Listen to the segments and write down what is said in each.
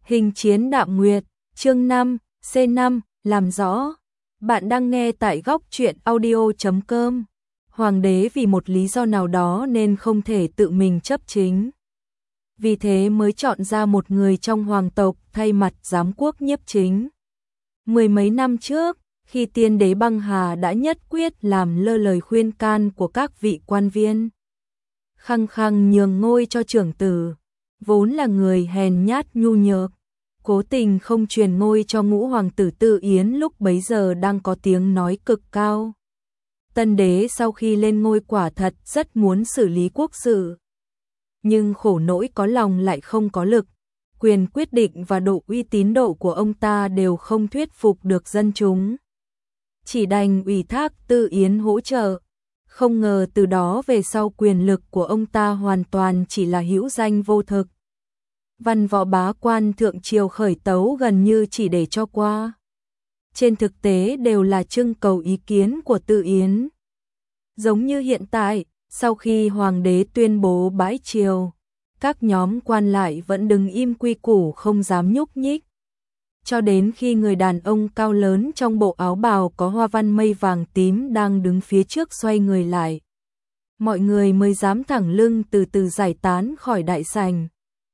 Hình chiến Đạm Nguyệt, chương 5, C5, làm rõ. Bạn đang nghe tại góc truyện audio.com. Hoàng đế vì một lý do nào đó nên không thể tự mình chấp chính. Vì thế mới chọn ra một người trong hoàng tộc thay mặt giám quốc nhiếp chính. Mười mấy năm trước, khi tiên đế Băng Hà đã nhất quyết làm lơ lời khuyên can của các vị quan viên, khăng khăng nhường ngôi cho trưởng tử, vốn là người hèn nhát nhu nhược, cố tình không truyền ngôi cho ngũ hoàng tử Tư Yến lúc bấy giờ đang có tiếng nói cực cao. Tân đế sau khi lên ngôi quả thật rất muốn xử lý quốc sự, nhưng khổ nỗi có lòng lại không có lực, quyền quyết định và độ uy tín độ của ông ta đều không thuyết phục được dân chúng. Chỉ đành ủy thác Tư Yến hỗ trợ. Không ngờ từ đó về sau quyền lực của ông ta hoàn toàn chỉ là hữu danh vô thực. Văn võ bá quan thượng triều khởi tấu gần như chỉ để cho qua. Trên thực tế đều là trưng cầu ý kiến của Tư Yến. Giống như hiện tại, sau khi hoàng đế tuyên bố bãi triều, các nhóm quan lại vẫn đứng im quy củ không dám nhúc nhích. Cho đến khi người đàn ông cao lớn trong bộ áo bào có hoa văn mây vàng tím đang đứng phía trước xoay người lại, mọi người mới dám thẳng lưng từ từ giải tán khỏi đại sảnh.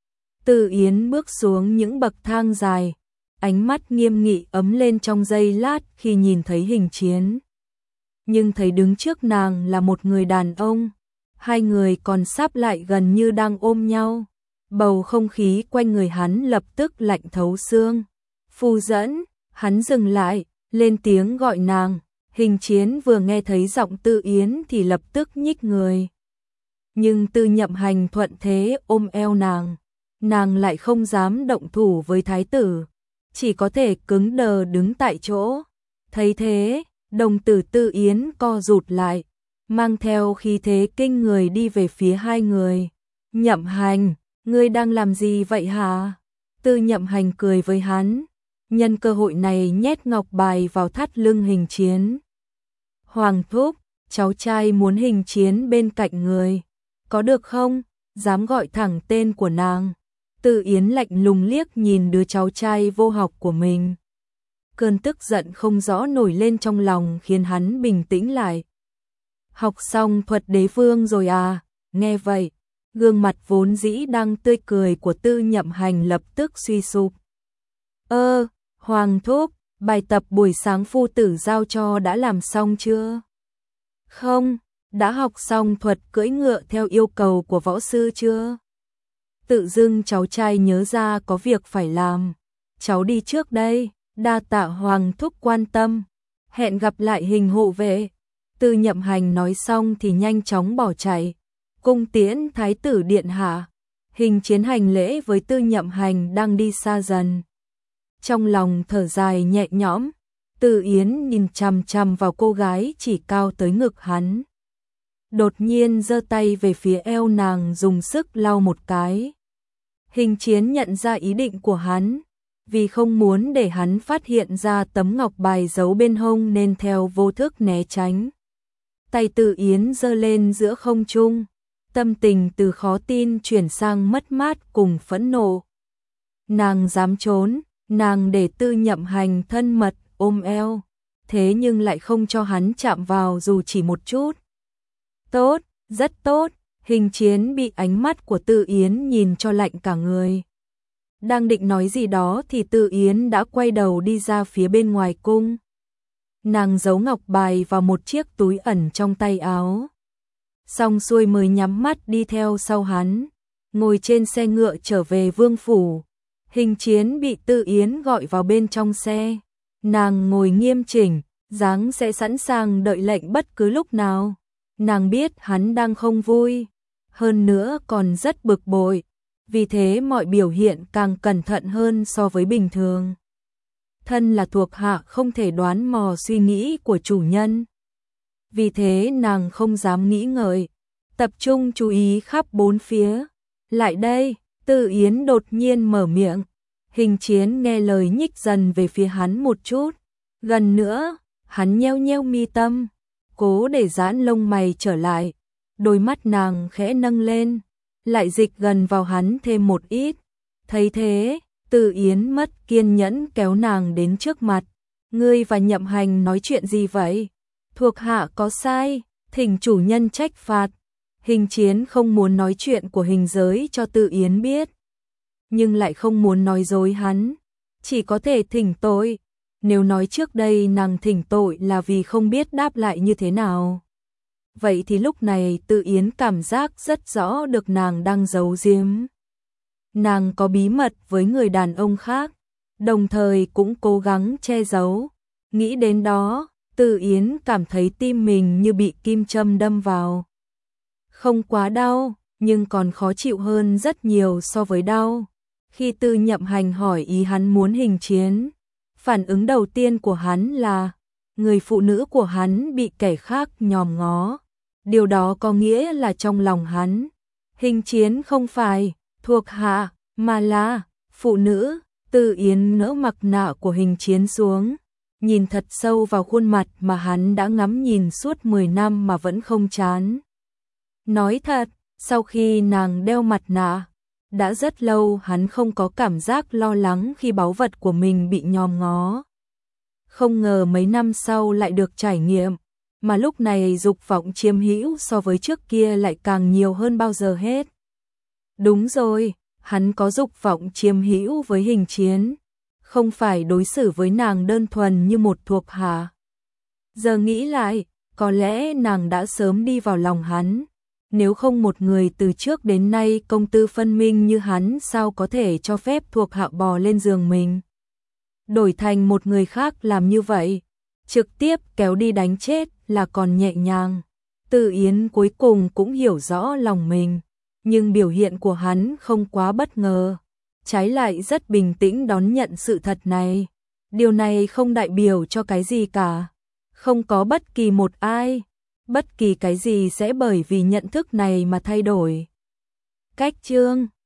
Tư Yến bước xuống những bậc thang dài, ánh mắt nghiêm nghị ấm lên trong giây lát khi nhìn thấy Hình Chiến. Nhưng thấy đứng trước nàng là một người đàn ông, hai người còn sáp lại gần như đang ôm nhau. Bầu không khí quanh người hắn lập tức lạnh thấu xương. Phu dẫn, hắn dừng lại, lên tiếng gọi nàng. Hình Chiến vừa nghe thấy giọng Tư Yến thì lập tức nhích người. Nhưng Tư Nhậm Hành thuận thế ôm eo nàng. Nàng lại không dám động thủ với thái tử, chỉ có thể cứng đờ đứng tại chỗ. Thấy thế, đồng tử Tư Yến co rụt lại, mang theo khí thế kinh người đi về phía hai người. Nhậm Hành, ngươi đang làm gì vậy hả? Tư Nhậm Hành cười với hắn, nhân cơ hội này nhét ngọc bài vào thắt lưng Hình Chiến. Hoàng thúc, cháu trai muốn Hình Chiến bên cạnh người, có được không? Dám gọi thẳng tên của nàng. Tư Yến lạnh lùng liếc nhìn đứa cháu trai vô học của mình. Cơn tức giận không rõ nổi lên trong lòng khiến hắn bình tĩnh lại. Học xong thuật đế vương rồi à? Nghe vậy, gương mặt vốn dĩ đang tươi cười của Tư Nhậm Hành lập tức suy sụp. Hoàng thúc, bài tập buổi sáng phu tử giao cho đã làm xong chưa? Không, đã học xong thuật cưỡi ngựa theo yêu cầu của võ sư chưa? Tự dưng cháu trai nhớ ra có việc phải làm. Cháu đi trước đây, đa tạ Hoàng thúc quan tâm. Hẹn gặp lại Hình hộ vệ. Tư Nhậm Hành nói xong thì nhanh chóng bỏ chạy. Cung tiễn thái tử điện hạ. Hình Chiến hành lễ với Tư Nhậm Hành đang đi xa dần. Trong lòng thở dài nhẹ nhõm, Tư Yến nhìn chằm chằm vào cô gái chỉ cao tới ngực hắn. Đột nhiên giơ tay về phía eo nàng dùng sức lau một cái. Hình Chiến nhận ra ý định của hắn, vì không muốn để hắn phát hiện ra tấm ngọc bài giấu bên hông nên theo vô thức né tránh. Tay Tư Yến giơ lên giữa không trung, tâm tình từ khó tin chuyển sang mất mát cùng phẫn nộ. Nàng dám trốn, nàng để Tư Nhậm Hành thân mật ôm eo, thế nhưng lại không cho hắn chạm vào dù chỉ một chút. Tốt, rất tốt. Hình Chiến bị ánh mắt của Tư Yến nhìn cho lạnh cả người. Đang định nói gì đó thì Tư Yến đã quay đầu đi ra phía bên ngoài cung. Nàng giấu ngọc bài vào một chiếc túi ẩn trong tay áo. Xong xuôi mới nhắm mắt đi theo sau hắn, ngồi trên xe ngựa trở về vương phủ. Hình Chiến bị Tư Yến gọi vào bên trong xe. Nàng ngồi nghiêm chỉnh, dáng sẽ sẵn sàng đợi lệnh bất cứ lúc nào. Nàng biết hắn đang không vui, hơn nữa còn rất bực bội, vì thế mọi biểu hiện càng cẩn thận hơn so với bình thường. Thân là thuộc hạ không thể đoán mò suy nghĩ của chủ nhân. Vì thế nàng không dám nghĩ ngợi, tập trung chú ý khắp bốn phía. Lại đây, Tư Yến đột nhiên mở miệng. Hình Chiến nghe lời nhích dần về phía hắn một chút. Gần nữa, hắn nheo nheo mi tâm, cố để giãn lông mày trở lại. Đôi mắt nàng khẽ nâng lên, lại dịch gần vào hắn thêm một ít. Thấy thế, Từ Yến mất kiên nhẫn kéo nàng đến trước mặt. Ngươi và Nhậm Hành nói chuyện gì vậy? Thuộc hạ có sai, thỉnh chủ nhân trách phạt. Hình Chiến không muốn nói chuyện của hình giới cho Từ Yến biết, nhưng lại không muốn nói dối hắn, chỉ có thể thỉnh tội. Nếu nói trước đây nàng thỉnh tội là vì không biết đáp lại như thế nào, vậy thì lúc này Từ Yến cảm giác rất rõ được nàng đang giấu giếm. Nàng có bí mật với người đàn ông khác, đồng thời cũng cố gắng che giấu. Nghĩ đến đó, Từ Yến cảm thấy tim mình như bị kim châm đâm vào. Không quá đau, nhưng còn khó chịu hơn rất nhiều so với đau. Khi Từ Nhậm Hành hỏi ý hắn muốn Hình Chiến, phản ứng đầu tiên của hắn là người phụ nữ của hắn bị kẻ khác nhòm ngó. Điều đó có nghĩa là trong lòng hắn, Hình Chiến không phải thuộc hạ, mà là phụ nữ. Từ Yến nỡ mặt nạ của Hình Chiến xuống, nhìn thật sâu vào khuôn mặt mà hắn đã ngắm nhìn suốt 10 năm mà vẫn không chán. Nói thật, sau khi nàng đeo mặt nạ, đã rất lâu hắn không có cảm giác lo lắng khi báu vật của mình bị nhòm ngó. Không ngờ mấy năm sau lại được trải nghiệm, mà lúc này dục vọng chiếm hữu so với trước kia lại càng nhiều hơn bao giờ hết. Đúng rồi, hắn có dục vọng chiếm hữu với Hình Chiến, không phải đối xử với nàng đơn thuần như một thuộc hạ. Giờ nghĩ lại, có lẽ nàng đã sớm đi vào lòng hắn. Nếu không một người từ trước đến nay công tư phân minh như hắn sao có thể cho phép thuộc hạ bò lên giường mình. Đổi thành một người khác làm như vậy, trực tiếp kéo đi đánh chết là còn nhẹ nhàng. Từ Yến cuối cùng cũng hiểu rõ lòng mình, nhưng biểu hiện của hắn không quá bất ngờ, trái lại rất bình tĩnh đón nhận sự thật này. Điều này không đại biểu cho cái gì cả. Không có bất kỳ một ai, bất kỳ cái gì sẽ bởi vì nhận thức này mà thay đổi. Cách chương